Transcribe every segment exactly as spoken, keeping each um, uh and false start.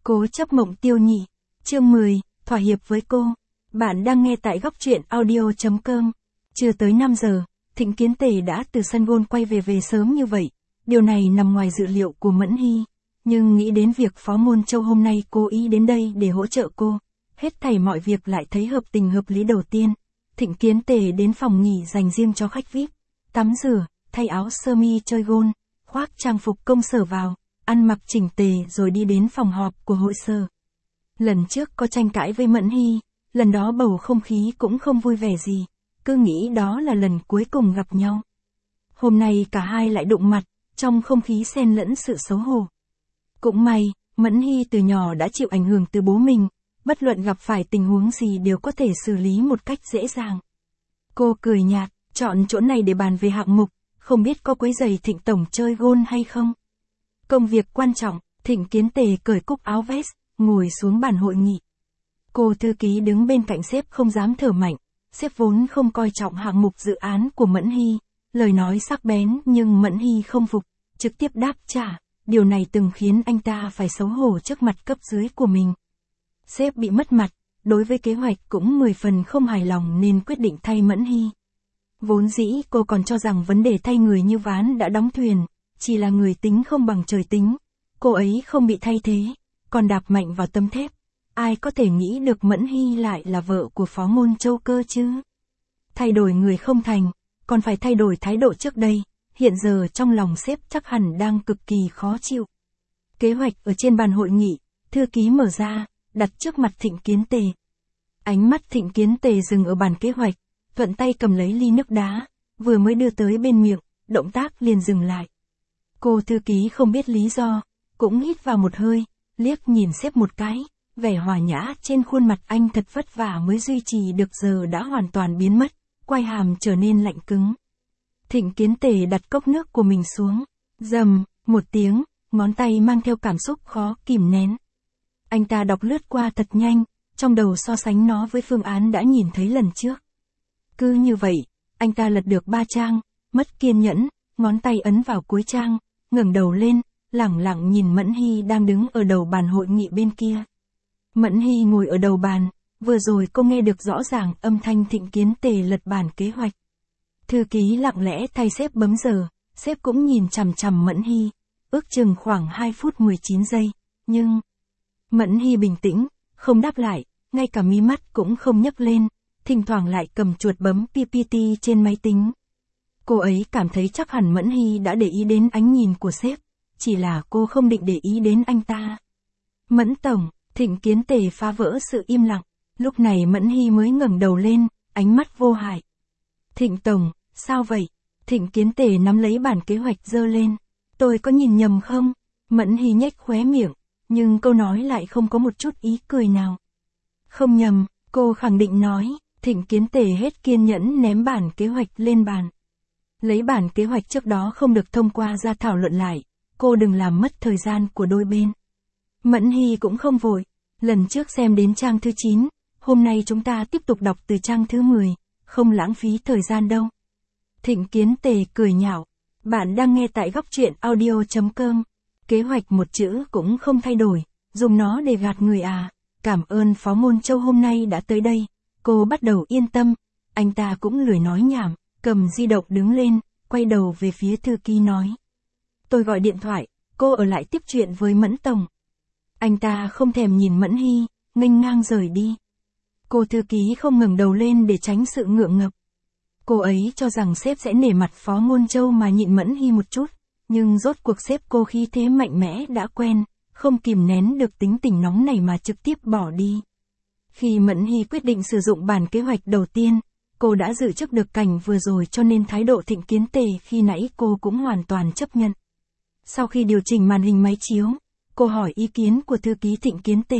Cố chấp mộng tiêu nhị. Chương mười, thỏa hiệp với cô. Bạn đang nghe tại góc truyện audio.com. Chưa tới năm giờ, Thịnh Kiến Tề đã từ sân gôn quay về về sớm như vậy. Điều này nằm ngoài dự liệu của Mẫn Hy. Nhưng nghĩ đến việc Phó Môn Châu hôm nay cố ý đến đây để hỗ trợ cô, hết thảy mọi việc lại thấy hợp tình hợp lý. Đầu tiên, Thịnh Kiến Tề đến phòng nghỉ dành riêng cho khách vi ai pi, tắm rửa, thay áo sơ mi chơi gôn, khoác trang phục công sở vào, ăn mặc chỉnh tề rồi đi đến phòng họp của hội sở. Lần trước có tranh cãi với Mẫn Hy, lần đó bầu không khí cũng không vui vẻ gì, cứ nghĩ đó là lần cuối cùng gặp nhau. Hôm nay cả hai lại đụng mặt, trong không khí xen lẫn sự xấu hổ. Cũng may, Mẫn Hy từ nhỏ đã chịu ảnh hưởng từ bố mình, bất luận gặp phải tình huống gì đều có thể xử lý một cách dễ dàng. Cô cười nhạt, chọn chỗ này để bàn về hạng mục, không biết có quấy rầy Thịnh tổng chơi gôn hay không. Công việc quan trọng, Thịnh Kiến Tề cởi cúc áo vest, ngồi xuống bàn hội nghị. Cô thư ký đứng bên cạnh sếp không dám thở mạnh, sếp vốn không coi trọng hạng mục dự án của Mẫn Hy, lời nói sắc bén nhưng Mẫn Hy không phục, trực tiếp đáp trả, điều này từng khiến anh ta phải xấu hổ trước mặt cấp dưới của mình. Sếp bị mất mặt, đối với kế hoạch cũng mười phần không hài lòng nên quyết định thay Mẫn Hy. Vốn dĩ cô còn cho rằng vấn đề thay người như ván đã đóng thuyền, chỉ là người tính không bằng trời tính, cô ấy không bị thay thế, còn đạp mạnh vào tấm thép. Ai có thể nghĩ được Mẫn Hy lại là vợ của Phó Môn Châu cơ chứ? Thay đổi người không thành, còn phải thay đổi thái độ trước đây, hiện giờ trong lòng sếp chắc hẳn đang cực kỳ khó chịu. Kế hoạch ở trên bàn hội nghị, thư ký mở ra, đặt trước mặt Thịnh Kiến Tề. Ánh mắt Thịnh Kiến Tề dừng ở bàn kế hoạch, thuận tay cầm lấy ly nước đá, vừa mới đưa tới bên miệng, động tác liền dừng lại. Cô thư ký không biết lý do, cũng hít vào một hơi, liếc nhìn sếp một cái, vẻ hòa nhã trên khuôn mặt anh thật vất vả mới duy trì được giờ đã hoàn toàn biến mất, quai hàm trở nên lạnh cứng. Thịnh Kiến Tề đặt cốc nước của mình xuống, rầm, một tiếng, ngón tay mang theo cảm xúc khó kìm nén. Anh ta đọc lướt qua thật nhanh, trong đầu so sánh nó với phương án đã nhìn thấy lần trước. Cứ như vậy, anh ta lật được ba trang, mất kiên nhẫn, ngón tay ấn vào cuối trang, ngẩng đầu lên, lẳng lặng nhìn Mẫn Hy đang đứng ở đầu bàn hội nghị bên kia. Mẫn Hy ngồi ở đầu bàn, vừa rồi cô nghe được rõ ràng âm thanh Thịnh Kiến Tề lật bản kế hoạch. Thư ký lặng lẽ thay sếp bấm giờ, sếp cũng nhìn chằm chằm Mẫn Hy, ước chừng khoảng hai phút mười chín giây, nhưng... Mẫn Hy bình tĩnh, không đáp lại, ngay cả mí mắt cũng không nhấc lên, thỉnh thoảng lại cầm chuột bấm pê pê tê trên máy tính. Cô ấy cảm thấy chắc hẳn Mẫn Hy đã để ý đến ánh nhìn của sếp, chỉ là cô không định để ý đến anh ta. Mẫn tổng, Thịnh Kiến Tề phá vỡ sự im lặng, lúc này Mẫn Hy mới ngẩng đầu lên, ánh mắt vô hại. Thịnh tổng, sao vậy? Thịnh Kiến Tề nắm lấy bản kế hoạch giơ lên. Tôi có nhìn nhầm không? Mẫn Hy nhếch khóe miệng, nhưng câu nói lại không có một chút ý cười nào. Không nhầm, cô khẳng định nói. Thịnh Kiến Tề hết kiên nhẫn ném bản kế hoạch lên bàn. Lấy bản kế hoạch trước đó không được thông qua ra thảo luận lại, cô đừng làm mất thời gian của đôi bên. Mẫn Hy cũng không vội, lần trước xem đến trang thứ chín, hôm nay chúng ta tiếp tục đọc từ trang thứ mười, không lãng phí thời gian đâu. Thịnh Kiến Tề cười nhạo, bạn đang nghe tại góc truyện audio.com, kế hoạch một chữ cũng không thay đổi, dùng nó để gạt người à, cảm ơn Phó Môn Châu hôm nay đã tới đây. Cô bắt đầu yên tâm, anh ta cũng lười nói nhảm, cầm di động đứng lên, quay đầu về phía thư ký nói. Tôi gọi điện thoại, cô ở lại tiếp chuyện với Mẫn tổng. Anh ta không thèm nhìn Mẫn Hy, nghênh ngang rời đi. Cô thư ký không ngẩng đầu lên để tránh sự ngượng ngập. Cô ấy cho rằng sếp sẽ nể mặt Phó Môn Châu mà nhịn Mẫn Hy một chút, nhưng rốt cuộc sếp cô khí thế mạnh mẽ đã quen, không kìm nén được tính tình nóng này mà trực tiếp bỏ đi. Khi Mẫn Hy quyết định sử dụng bản kế hoạch đầu tiên, cô đã dự trước được cảnh vừa rồi cho nên thái độ Thịnh Kiến Tề khi nãy cô cũng hoàn toàn chấp nhận. Sau khi điều chỉnh màn hình máy chiếu, cô hỏi ý kiến của thư ký Thịnh Kiến Tề.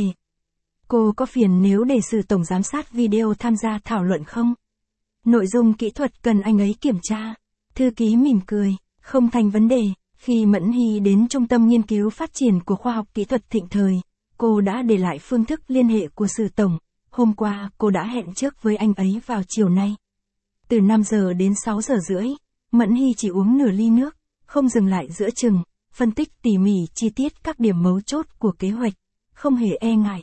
Cô có phiền nếu để sự tổng giám sát video tham gia thảo luận không? Nội dung kỹ thuật cần anh ấy kiểm tra. Thư ký mỉm cười, không thành vấn đề. Khi Mẫn Hy đến Trung tâm Nghiên cứu Phát triển của Khoa học Kỹ thuật Thịnh Thời, cô đã để lại phương thức liên hệ của sử tổng. Hôm qua, cô đã hẹn trước với anh ấy vào chiều nay. Từ năm giờ đến sáu giờ rưỡi, Mẫn Hy chỉ uống nửa ly nước, không dừng lại giữa chừng, phân tích tỉ mỉ chi tiết các điểm mấu chốt của kế hoạch, không hề e ngại.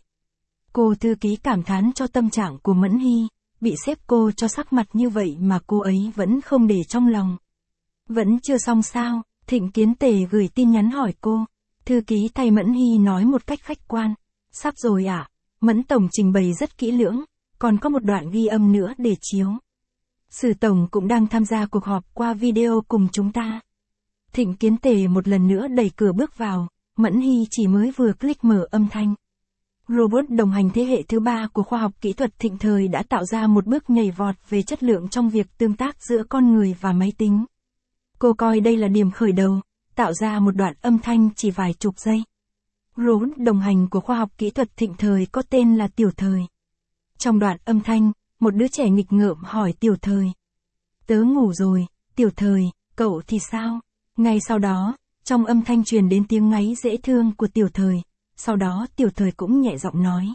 Cô thư ký cảm thán cho tâm trạng của Mẫn Hy, bị sếp cô cho sắc mặt như vậy mà cô ấy vẫn không để trong lòng. Vẫn chưa xong sao, Thịnh Kiến Tề gửi tin nhắn hỏi cô. Thư ký thay Mẫn Hy nói một cách khách quan. Sắp rồi ạ, à? Mẫn Tổng trình bày rất kỹ lưỡng, còn có một đoạn ghi âm nữa để chiếu. Sử Tổng cũng đang tham gia cuộc họp qua video cùng chúng ta. Thịnh Kiến Tề một lần nữa đẩy cửa bước vào, Mẫn Hy chỉ mới vừa click mở âm thanh. Robot đồng hành thế hệ thứ ba của khoa học kỹ thuật thịnh thời đã tạo ra một bước nhảy vọt về chất lượng trong việc tương tác giữa con người và máy tính. Cô coi đây là điểm khởi đầu, tạo ra một đoạn âm thanh chỉ vài chục giây. Robot đồng hành của khoa học kỹ thuật thịnh thời có tên là Tiểu Thời. Trong đoạn âm thanh, một đứa trẻ nghịch ngợm hỏi Tiểu Thời. Tớ ngủ rồi, Tiểu Thời, cậu thì sao? Ngay sau đó, trong âm thanh truyền đến tiếng ngáy dễ thương của Tiểu Thời. Sau đó Tiểu Thời cũng nhẹ giọng nói.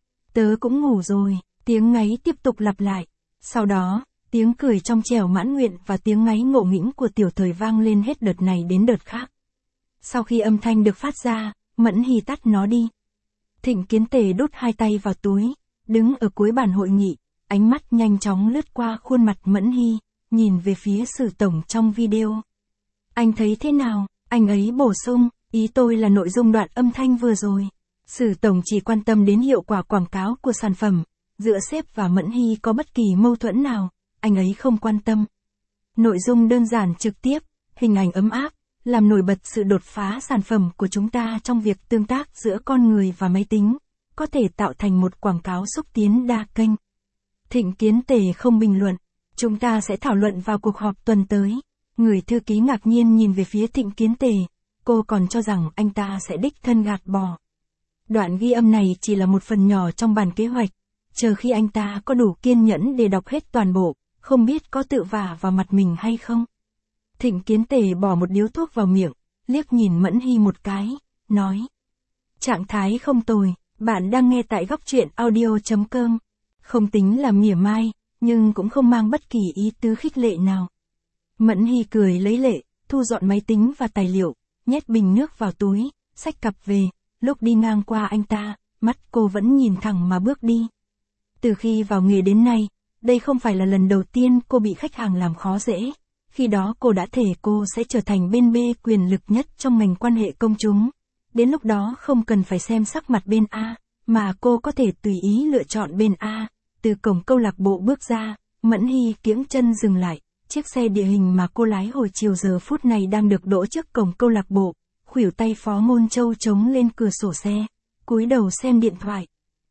Tớ cũng ngủ rồi, tiếng ngáy tiếp tục lặp lại. Sau đó, tiếng cười trong trẻo mãn nguyện và tiếng ngáy ngộ nghĩnh của Tiểu Thời vang lên hết đợt này đến đợt khác. Sau khi âm thanh được phát ra, Mẫn Hy tắt nó đi. Thịnh Kiến Tề đút hai tay vào túi, đứng ở cuối bàn hội nghị, ánh mắt nhanh chóng lướt qua khuôn mặt Mẫn Hy, nhìn về phía Sử Tổng trong video. Anh thấy thế nào? Anh ấy bổ sung, ý tôi là nội dung đoạn âm thanh vừa rồi. Sử Tổng chỉ quan tâm đến hiệu quả quảng cáo của sản phẩm, giữa sếp và Mẫn Hy có bất kỳ mâu thuẫn nào, anh ấy không quan tâm. Nội dung đơn giản trực tiếp, hình ảnh ấm áp, làm nổi bật sự đột phá sản phẩm của chúng ta trong việc tương tác giữa con người và máy tính, có thể tạo thành một quảng cáo xúc tiến đa kênh. Thịnh Kiến Tề không bình luận, chúng ta sẽ thảo luận vào cuộc họp tuần tới. Người thư ký ngạc nhiên nhìn về phía Thịnh Kiến Tề, cô còn cho rằng anh ta sẽ đích thân gạt bỏ. Đoạn ghi âm này chỉ là một phần nhỏ trong bản kế hoạch, chờ khi anh ta có đủ kiên nhẫn để đọc hết toàn bộ, không biết có tự vả vào mặt mình hay không. Thịnh Kiến Tề bỏ một điếu thuốc vào miệng, liếc nhìn Mẫn Hy một cái, nói. Trạng thái không tồi, bạn đang nghe tại góc truyện audio chấm com. Không tính là mỉa mai, nhưng cũng không mang bất kỳ ý tứ khích lệ nào. Mẫn Hy cười lấy lệ, thu dọn máy tính và tài liệu, nhét bình nước vào túi, xách cặp về, lúc đi ngang qua anh ta, mắt cô vẫn nhìn thẳng mà bước đi. Từ khi vào nghề đến nay, đây không phải là lần đầu tiên cô bị khách hàng làm khó dễ, khi đó cô đã thề cô sẽ trở thành bên B quyền lực nhất trong ngành quan hệ công chúng. Đến lúc đó không cần phải xem sắc mặt bên A, mà cô có thể tùy ý lựa chọn bên A. Từ cổng câu lạc bộ bước ra, Mẫn Hy kiễng chân dừng lại. Chiếc xe địa hình mà cô lái hồi chiều giờ phút này đang được đỗ trước cổng câu lạc bộ, khuỷu tay Phó Ngôn Châu chống lên cửa sổ xe, cúi đầu xem điện thoại.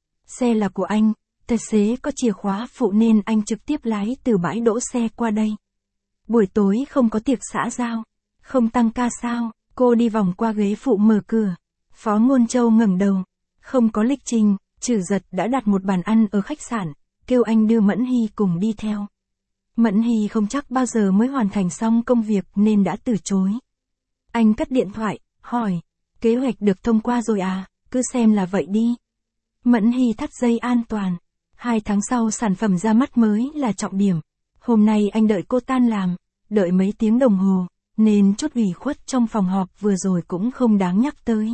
Xe là của anh, tài xế có chìa khóa phụ nên anh trực tiếp lái từ bãi đỗ xe qua đây. Buổi tối không có tiệc xã giao, không tăng ca sao? Cô đi vòng qua ghế phụ mở cửa. Phó Ngôn Châu ngẩng đầu, không có lịch trình, Trử Giật đã đặt một bàn ăn ở khách sạn, kêu anh đưa Mẫn Hy cùng đi theo. Mẫn Hy không chắc bao giờ mới hoàn thành xong công việc nên đã từ chối. Anh cất điện thoại, hỏi, kế hoạch được thông qua rồi à, cứ xem là vậy đi. Mẫn Hy thắt dây an toàn. Hai tháng sau sản phẩm ra mắt mới là trọng điểm. Hôm nay anh đợi cô tan làm, đợi mấy tiếng đồng hồ, nên chút ủy khuất trong phòng họp vừa rồi cũng không đáng nhắc tới.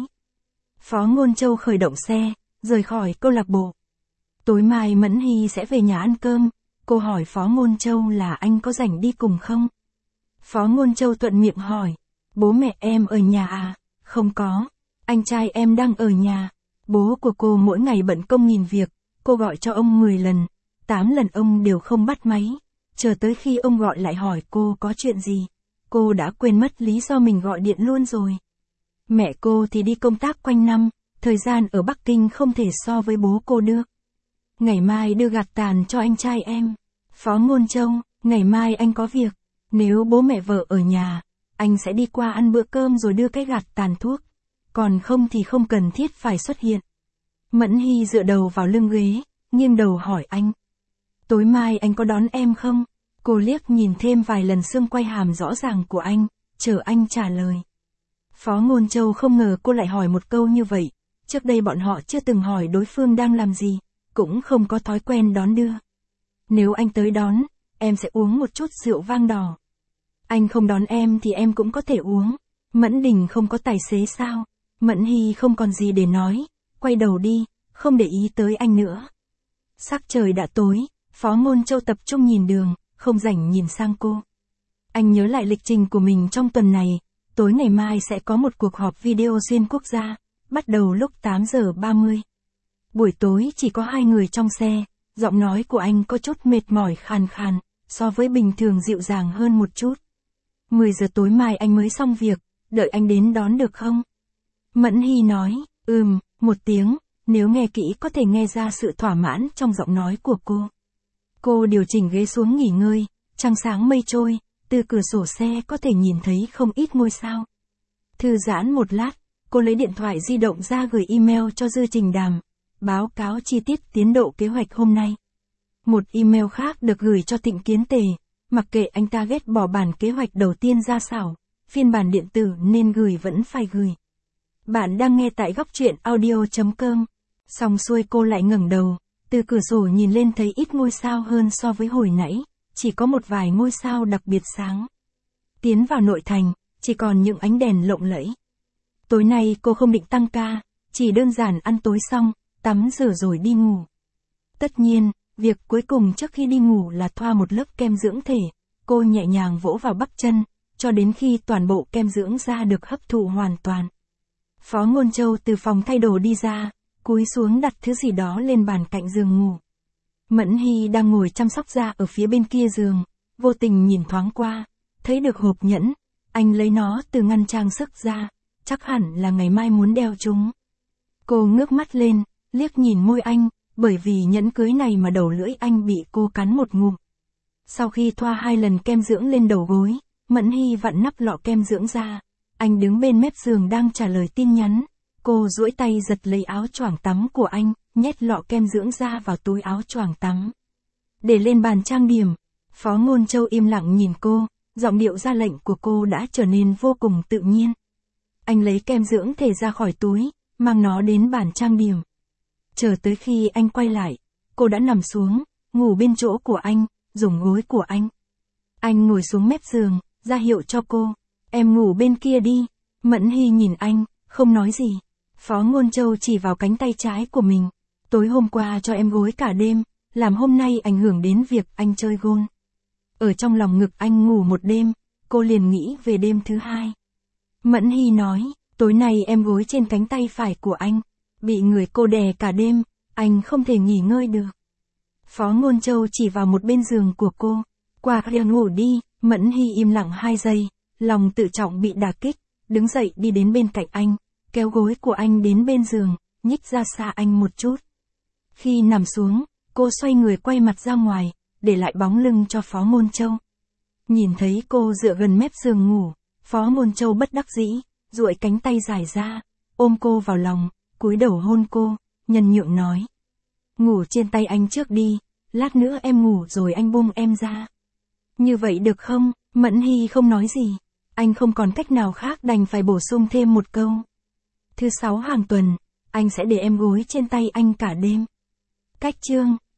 Phó Ngôn Châu khởi động xe, rời khỏi câu lạc bộ. Tối mai Mẫn Hy sẽ về nhà ăn cơm. Cô hỏi Phó Ngôn Châu là anh có rảnh đi cùng không? Phó Ngôn Châu thuận miệng hỏi, bố mẹ em ở nhà à? Không có, anh trai em đang ở nhà. Bố của cô mỗi ngày bận công nghìn việc, cô gọi cho ông mười lần, tám lần ông đều không bắt máy. Chờ tới khi ông gọi lại hỏi cô có chuyện gì, cô đã quên mất lý do mình gọi điện luôn rồi. Mẹ cô thì đi công tác quanh năm, thời gian ở Bắc Kinh không thể so với bố cô được. Ngày mai đưa gạt tàn cho anh trai em. Phó Ngôn Châu, ngày mai anh có việc. Nếu bố mẹ vợ ở nhà, anh sẽ đi qua ăn bữa cơm rồi đưa cái gạt tàn thuốc. Còn không thì không cần thiết phải xuất hiện. Mẫn Hy dựa đầu vào lưng ghế, nghiêng đầu hỏi anh. Tối mai anh có đón em không? Cô liếc nhìn thêm vài lần xương quai hàm rõ ràng của anh, chờ anh trả lời. Phó Ngôn Châu không ngờ cô lại hỏi một câu như vậy. Trước đây bọn họ chưa từng hỏi đối phương đang làm gì, cũng không có thói quen đón đưa. Nếu anh tới đón, em sẽ uống một chút rượu vang đỏ. Anh không đón em thì em cũng có thể uống. Mẫn Đình không có tài xế sao? Mẫn Hy không còn gì để nói. quay đầu đi, không để ý tới anh nữa. Sắc trời đã tối, Phó Ngôn Châu tập trung nhìn đường, không rảnh nhìn sang cô. Anh nhớ lại lịch trình của mình trong tuần này, tối ngày mai sẽ có một cuộc họp video xuyên quốc gia, bắt đầu lúc tám giờ ba mươi. Buổi tối chỉ có hai người trong xe, giọng nói của anh có chút mệt mỏi khàn khàn, so với bình thường dịu dàng hơn một chút. mười giờ tối mai anh mới xong việc, đợi anh đến đón được không? Mẫn Hy nói, ừm, một tiếng, nếu nghe kỹ có thể nghe ra sự thỏa mãn trong giọng nói của cô. Cô điều chỉnh ghế xuống nghỉ ngơi, trăng sáng mây trôi, từ cửa sổ xe có thể nhìn thấy không ít ngôi sao. Thư giãn một lát, cô lấy điện thoại di động ra gửi email cho Dư Trình Đàm, báo cáo chi tiết tiến độ kế hoạch hôm nay. Một email khác được gửi cho Thịnh Kiến Tề, mặc kệ anh ta ghét bỏ bản kế hoạch đầu tiên ra sao, phiên bản điện tử nên gửi vẫn phải gửi. Bạn đang nghe tại góc truyện audio chấm com. Xong xuôi cô lại ngẩng đầu, từ cửa sổ nhìn lên thấy ít ngôi sao hơn so với hồi nãy, chỉ có một vài ngôi sao đặc biệt sáng. Tiến vào nội thành, chỉ còn những ánh đèn lộng lẫy. Tối nay cô không định tăng ca, chỉ đơn giản ăn tối xong, tắm rửa rồi đi ngủ. Tất nhiên, việc cuối cùng trước khi đi ngủ là thoa một lớp kem dưỡng thể, cô nhẹ nhàng vỗ vào bắp chân, cho đến khi toàn bộ kem dưỡng da được hấp thụ hoàn toàn. Phó Ngôn Châu từ phòng thay đồ đi ra, cúi xuống đặt thứ gì đó lên bàn cạnh giường ngủ. Mẫn Hy đang ngồi chăm sóc da ở phía bên kia giường, vô tình nhìn thoáng qua, thấy được hộp nhẫn, anh lấy nó từ ngăn trang sức ra, chắc hẳn là ngày mai muốn đeo chúng. Cô ngước mắt lên, liếc nhìn môi anh, bởi vì nhẫn cưới này mà đầu lưỡi anh bị cô cắn một ngụm. Sau khi thoa hai lần kem dưỡng lên đầu gối, Mẫn Hy vặn nắp lọ kem dưỡng ra, anh đứng bên mép giường đang trả lời tin nhắn. Cô duỗi tay giật lấy áo choàng tắm của anh, nhét lọ kem dưỡng da vào túi áo choàng tắm. Để lên bàn trang điểm, Phó Ngôn Châu im lặng nhìn cô, giọng điệu ra lệnh của cô đã trở nên vô cùng tự nhiên. Anh lấy kem dưỡng thể ra khỏi túi, mang nó đến bàn trang điểm. Chờ tới khi anh quay lại, cô đã nằm xuống, ngủ bên chỗ của anh, dùng gối của anh. Anh ngồi xuống mép giường, ra hiệu cho cô, em ngủ bên kia đi. Mẫn Hy nhìn anh, không nói gì. Phó Ngôn Châu chỉ vào cánh tay trái của mình. Tối hôm qua cho em gối cả đêm, làm hôm nay ảnh hưởng đến việc anh chơi gôn. Ở trong lòng ngực anh ngủ một đêm, cô liền nghĩ về đêm thứ hai. Mẫn Hy nói, tối nay em gối trên cánh tay phải của anh, bị người cô đè cả đêm, anh không thể nghỉ ngơi được. Phó Ngôn Châu chỉ vào một bên giường của cô, qua khuya ngủ đi. Mẫn Hy im lặng hai giây, lòng tự trọng bị đả kích, đứng dậy đi đến bên cạnh anh, kéo gối của anh đến bên giường, nhích ra xa anh một chút. Khi nằm xuống, cô xoay người quay mặt ra ngoài, để lại bóng lưng cho Phó Ngôn Châu. Nhìn thấy cô dựa gần mép giường ngủ, Phó Ngôn Châu bất đắc dĩ, duỗi cánh tay dài ra, ôm cô vào lòng, cúi đầu hôn cô, nhân nhượng nói. Ngủ trên tay anh trước đi, lát nữa em ngủ rồi anh buông em ra. Như vậy được không? Mẫn Hy không nói gì. Anh không còn cách nào khác đành phải bổ sung thêm một câu. Thứ sáu hàng tuần, anh sẽ để em gối trên tay anh cả đêm. Cách chương